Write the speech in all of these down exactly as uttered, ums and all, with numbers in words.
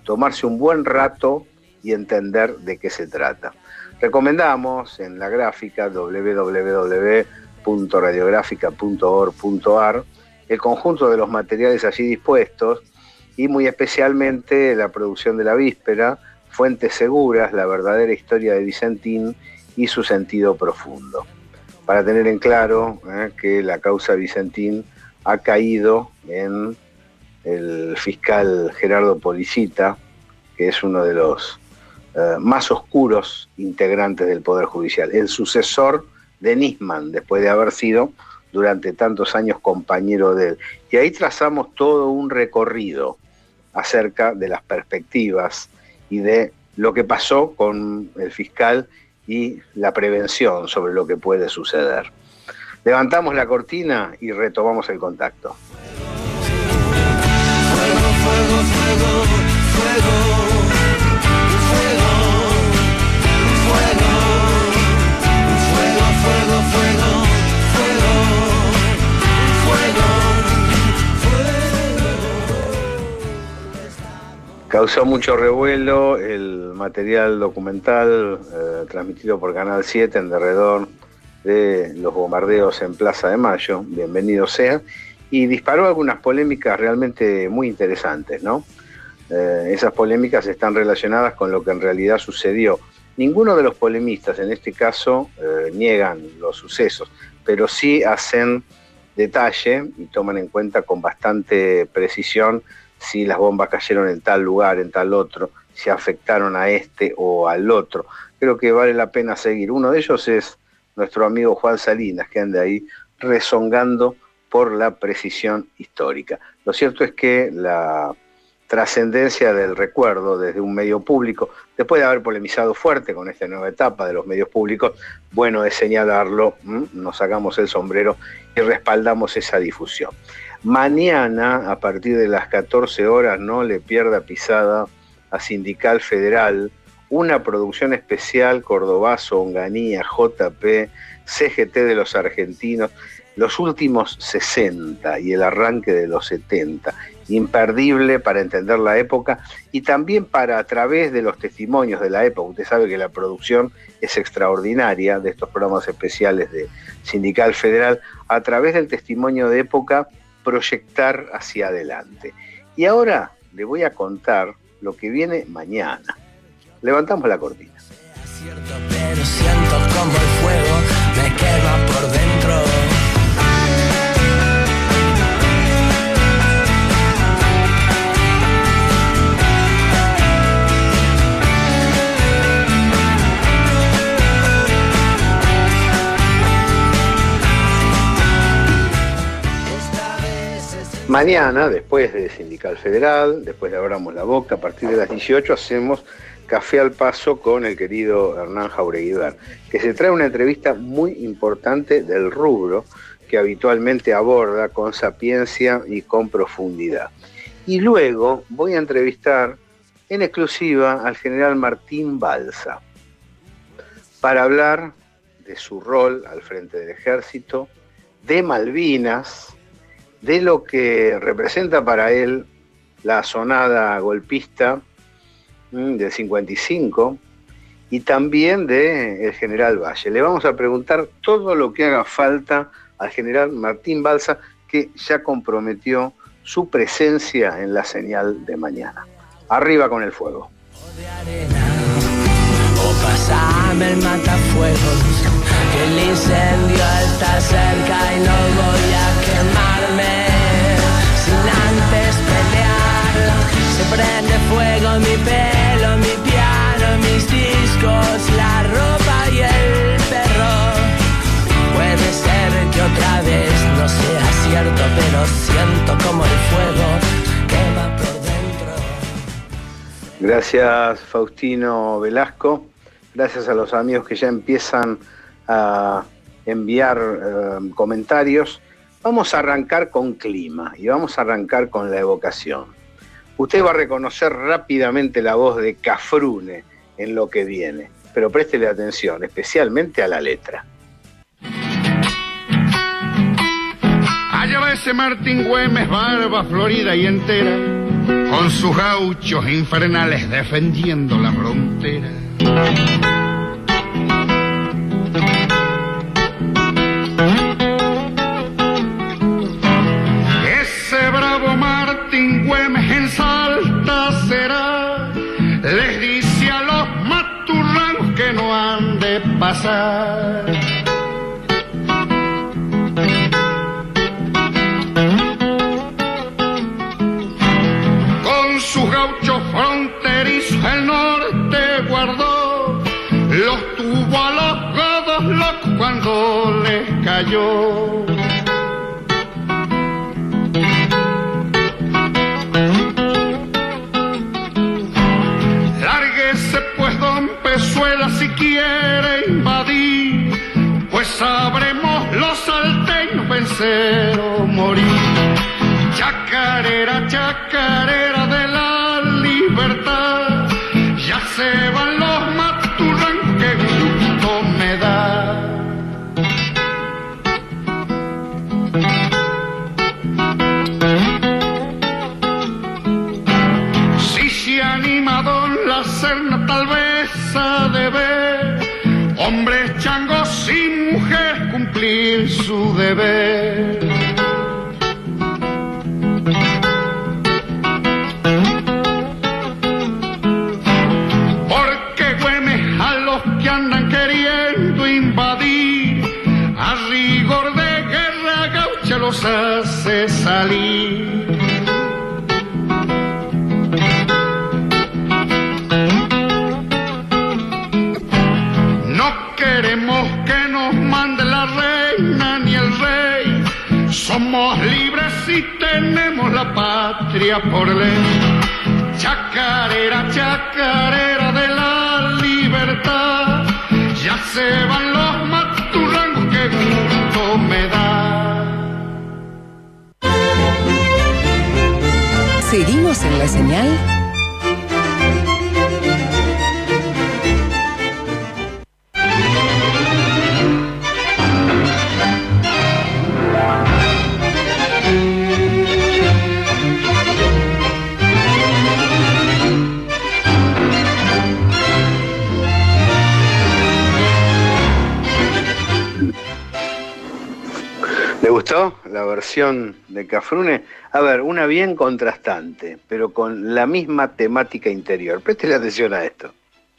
tomarse un buen rato y entender de qué se trata. Recomendamos en la gráfica doble u doble u doble u punto radiográfica punto org punto a r el conjunto de los materiales allí dispuestos y muy especialmente la producción de la víspera, Fuentes Seguras, la verdadera historia de Vicentín y su sentido profundo. Para tener en claro eh, que la causa Vicentín ha caído en el fiscal Gerardo Policita, que es uno de los eh, más oscuros integrantes del Poder Judicial, el sucesor de Nisman, después de haber sido durante tantos años compañero de él. Y ahí trazamos todo un recorrido acerca de las perspectivas y de lo que pasó con el fiscal y la prevención sobre lo que puede suceder. Levantamos la cortina y retomamos el contacto. Fuego, fuego, fuego, fuego, fuego, fuego, fuego, fuego, fuego, fuego. Causó mucho revuelo el material documental eh, transmitido por Canal siete en derredor de los bombardeos en Plaza de Mayo, bienvenido sea, y disparó algunas polémicas realmente muy interesantes, ¿no? Eh, esas polémicas están relacionadas con lo que en realidad sucedió. Ninguno de los polemistas en este caso eh, niegan los sucesos, pero sí hacen detalle y toman en cuenta con bastante precisión si las bombas cayeron en tal lugar, en tal otro, si afectaron a este o al otro. Creo que vale la pena seguir. Uno de ellos es nuestro amigo Juan Salinas, que anda ahí rezongando por la precisión histórica. Lo cierto es que la trascendencia del recuerdo desde un medio público, después de haber polemizado fuerte con esta nueva etapa de los medios públicos, bueno es señalarlo, ¿m? Nos sacamos el sombrero y respaldamos esa difusión. Mañana, a partir de las catorce horas, no le pierda pisada a Sindical Federal, una producción especial Cordobazo, Onganía, J P, C G T de los argentinos, los últimos sesenta y el arranque de los setenta, imperdible para entender la época y también para, a través de los testimonios de la época, usted sabe que la producción es extraordinaria de estos programas especiales de Sindical Federal, a través del testimonio de época, proyectar hacia adelante. Y ahora le voy a contar lo que viene mañana. Levantamos la cortina. Es cierto, pero siento como el fuego me quema por dentro. Mañana, después de Sindical Federal, después de Abramos la Boca, a partir de las dieciocho hacemos Café al Paso con el querido Hernán Jaureguibar, que se trae una entrevista muy importante del rubro que habitualmente aborda con sapiencia y con profundidad. Y luego voy a entrevistar en exclusiva al general Martín Balsa para hablar de su rol al frente del ejército, de Malvinas, de lo que representa para él la sonada golpista del cincuenta y cinco y también del general Valle. Le vamos a preguntar todo lo que haga falta al general Martín Balsa, que ya comprometió su presencia en la señal de mañana. Arriba con el fuego. O de arena, o pasame el matafuegos, que el incendio está cerca y no voy a quemarme sin antes pelear. Se prende fuego mi pelo, mi piano, mis discos, la ropa y el perro. Puede ser que otra vez no sea cierto, pero siento como el fuego quema por dentro. Gracias, Faustino Velasco. Gracias a los amigos que ya empiezan a enviar eh, comentarios. Vamos a arrancar con clima y vamos a arrancar con la evocación. Usted va a reconocer rápidamente la voz de Cafrune en lo que viene, pero préstele atención, especialmente a la letra. Allá va ese Martín Güemes, barba florida y entera, con sus gauchos infernales defendiendo la frontera. Ese bravo Martín Güemes en Salta será, les dice a los maturranos que no han de pasar. Con sus gauchos fronterizos el norte guardó, los tuvo a los godos locos cuando les cayó. Lárguese pues don Pezuela si quiere invadir, pues sabremos los salteños vencer o morir. Chacarera, chacarera de la libertad, ya se van los maturranos, que gusto me da. Si se anima don La Serna, tal vez ha de ver hombres changos y mujeres cumplir su deber. Porque Güemes a los que andan queriendo invadir, a rigor de guerra gaucha los hace salir. No queremos que nos mande la reina ni el rey, somos libres y tenemos la patria por ley. Chacarera, chacarera de la libertad, ya se van los maturranos, que gusto me da. Seguimos en La Señal gustó la versión de Cafrune? A ver, una bien contrastante, pero con la misma temática interior. Préstele atención a esto.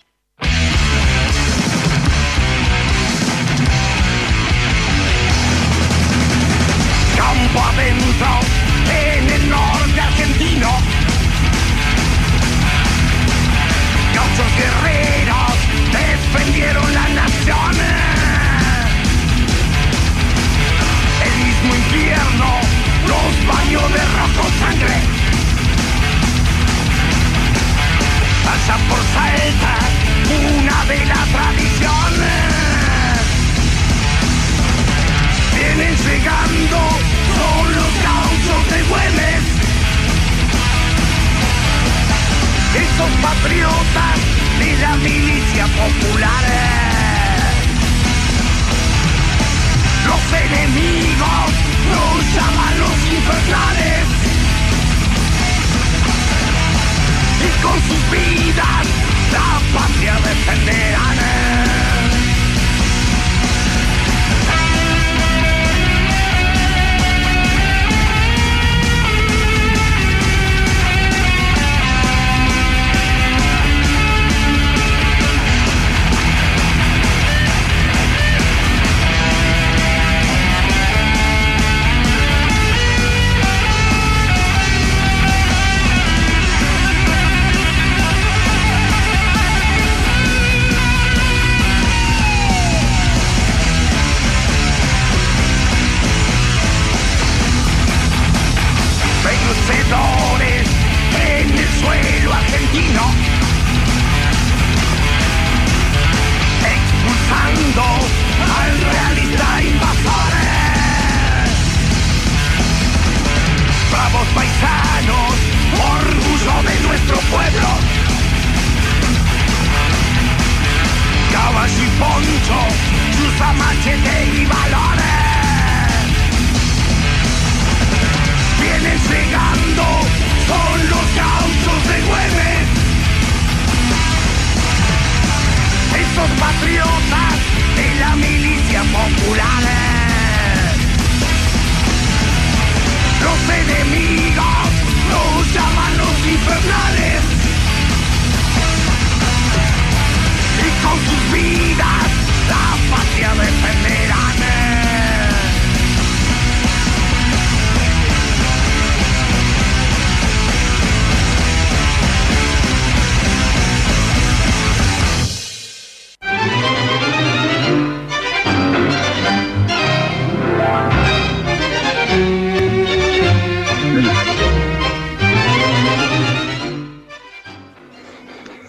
Campo adentro, en el norte argentino, gauchos guerreros defendieron la nación. El mismo infierno los bañó de rojo sangre. Pasa por Salta, una de las tradiciones. Vienen llegando, son los gauchos de Güemes, esos patriotas de la milicia popular. Los enemigos nos llaman los infernales, y con sus vidas la patria defenderán.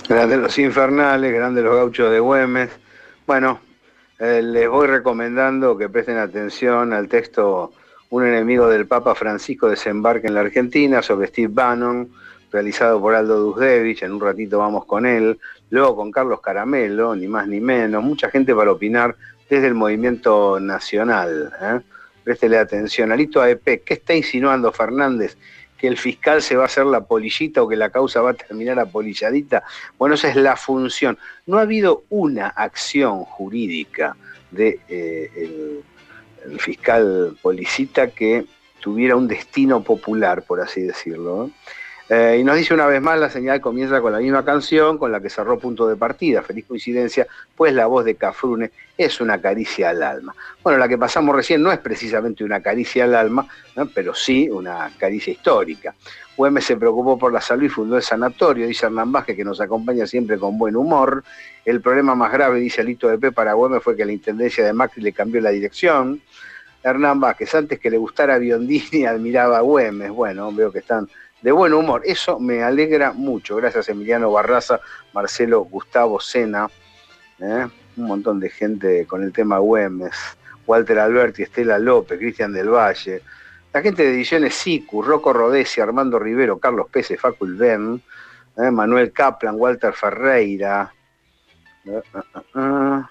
Grandes los infernales, grandes los gauchos de Güemes. Bueno, eh, les voy recomendando que presten atención al texto Un enemigo del Papa Francisco desembarca en la Argentina, sobre Steve Bannon, realizado por Aldo Dusdevich. En un ratito vamos con él. Luego con Carlos Caramelo, ni más ni menos. Mucha gente para opinar desde el movimiento nacional. ¿eh? Préstele atención. Alito A E P, ¿qué está insinuando Fernández? ¿Que el fiscal se va a hacer la polillita o que la causa va a terminar apolilladita? Bueno, esa es la función. No ha habido una acción jurídica de eh, el, el fiscal policita que tuviera un destino popular, por así decirlo. ¿eh? Eh, y nos dice una vez más, la señal comienza con la misma canción con la que cerró Punto de Partida. Feliz coincidencia, pues la voz de Cafrune es una caricia al alma. Bueno, la que pasamos recién no es precisamente una caricia al alma, ¿no? Pero sí una caricia histórica. Güemes se preocupó por la salud y fundó el sanatorio, dice Hernán Vázquez, que nos acompaña siempre con buen humor. El problema más grave, dice Alito A E P, para Güemes fue que la intendencia de Macri le cambió la dirección. Hernán Vázquez, antes que le gustara Biondini, admiraba a Güemes. Bueno, veo que están de buen humor. Eso me alegra mucho. Gracias Emiliano Barraza, Marcelo Gustavo Sena, ¿eh? un montón de gente con el tema Güemes, Walter Alberti, Estela López, Cristian del Valle, la gente de Ediciones Sicu, Rocco Rodesi, Armando Rivero, Carlos Pérez, Facul Ben, ¿eh? Manuel Kaplan, Walter Ferreira, ¿eh? uh, uh, uh.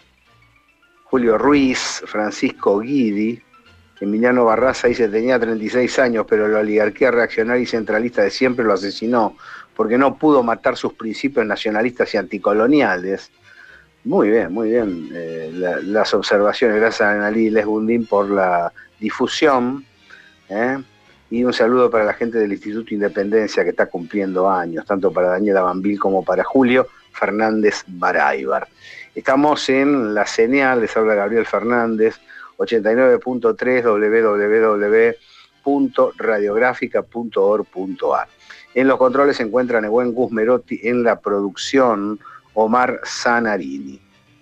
Julio Ruiz, Francisco Guidi. Emiliano Barraza dice, tenía treinta y seis años, pero la oligarquía reaccionaria y centralista de siempre lo asesinó, porque no pudo matar sus principios nacionalistas y anticoloniales. Muy bien, muy bien eh, la, las observaciones. Gracias a Analí Lesgundín por la difusión. ¿eh? Y un saludo para la gente del Instituto Independencia que está cumpliendo años, tanto para Daniela Bambil como para Julio Fernández Baráibar. Estamos en la señal, les habla Gabriel Fernández, ochenta y nueve punto tres doble u doble u doble u punto radiográfica punto org punto a r. En los controles se encuentran Ewen Gus Merotti, en la producción Omar Zanarini.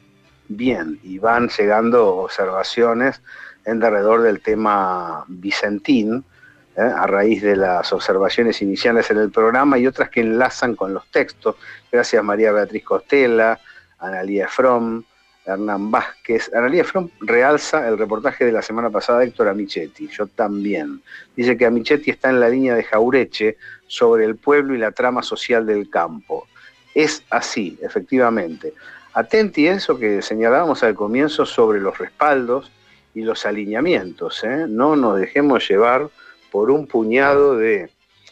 Bien, y van llegando observaciones en derredor del tema Vicentín, ¿eh? a raíz de las observaciones iniciales en el programa y otras que enlazan con los textos. Gracias María Beatriz Costela, Analía From, Hernán Vázquez. Analía From realza el reportaje de la semana pasada de Héctor Amichetti, yo también. Dice que Amichetti está en la línea de Jaureche sobre el pueblo y la trama social del campo. Es así, efectivamente. Atenti a eso que señalábamos al comienzo sobre los respaldos y los alineamientos. ¿eh? No nos dejemos llevar por un puñado de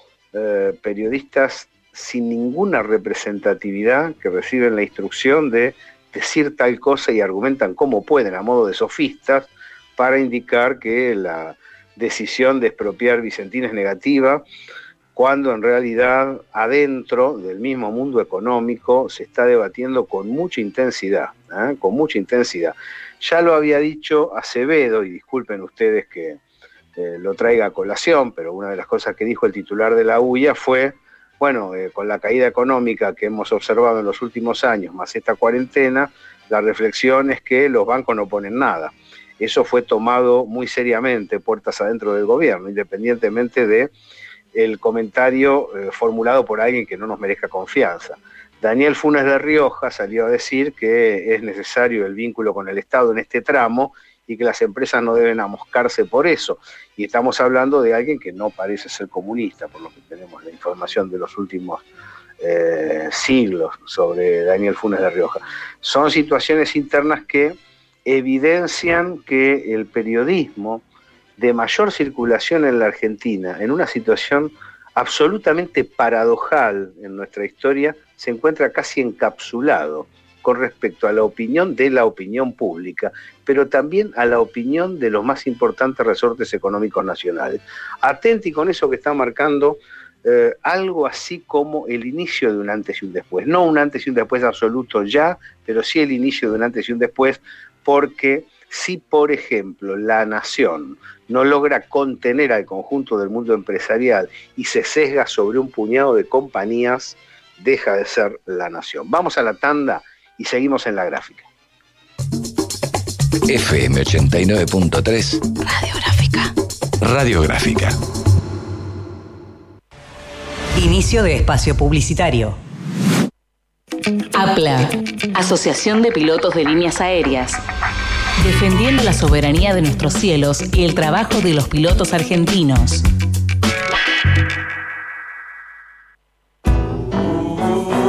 eh, periodistas sin ninguna representatividad que reciben la instrucción de decir tal cosa y argumentan como pueden a modo de sofistas para indicar que la decisión de expropiar Vicentín es negativa, cuando en realidad adentro del mismo mundo económico se está debatiendo con mucha intensidad, ¿eh? con mucha intensidad. Ya lo había dicho Acevedo, y disculpen ustedes que eh, lo traiga a colación, pero una de las cosas que dijo el titular de la U I A fue, bueno, eh, con la caída económica que hemos observado en los últimos años, más esta cuarentena, la reflexión es que los bancos no ponen nada. Eso fue tomado muy seriamente, puertas adentro del gobierno, independientemente de el comentario eh, formulado por alguien que no nos merezca confianza. Daniel Funes de Rioja salió a decir que es necesario el vínculo con el Estado en este tramo y que las empresas no deben amoscarse por eso. Y estamos hablando de alguien que no parece ser comunista, por lo que tenemos la información de los últimos eh, siglos sobre Daniel Funes de Rioja. Son situaciones internas que evidencian que el periodismo de mayor circulación en la Argentina, en una situación absolutamente paradojal en nuestra historia, se encuentra casi encapsulado con respecto a la opinión de la opinión pública, pero también a la opinión de los más importantes resortes económicos nacionales. Atenti con eso que está marcando eh, algo así como el inicio de un antes y un después. No un antes y un después absoluto ya, pero sí el inicio de un antes y un después, porque si, por ejemplo, la nación no logra contener al conjunto del mundo empresarial y se sesga sobre un puñado de compañías, deja de ser la nación. Vamos a la tanda y seguimos en la gráfica. F M ochenta y nueve punto tres Radiográfica. Radiográfica. Inicio de espacio publicitario. APLA, Asociación de Pilotos de Líneas Aéreas. Defendiendo la soberanía de nuestros cielos y el trabajo de los pilotos argentinos.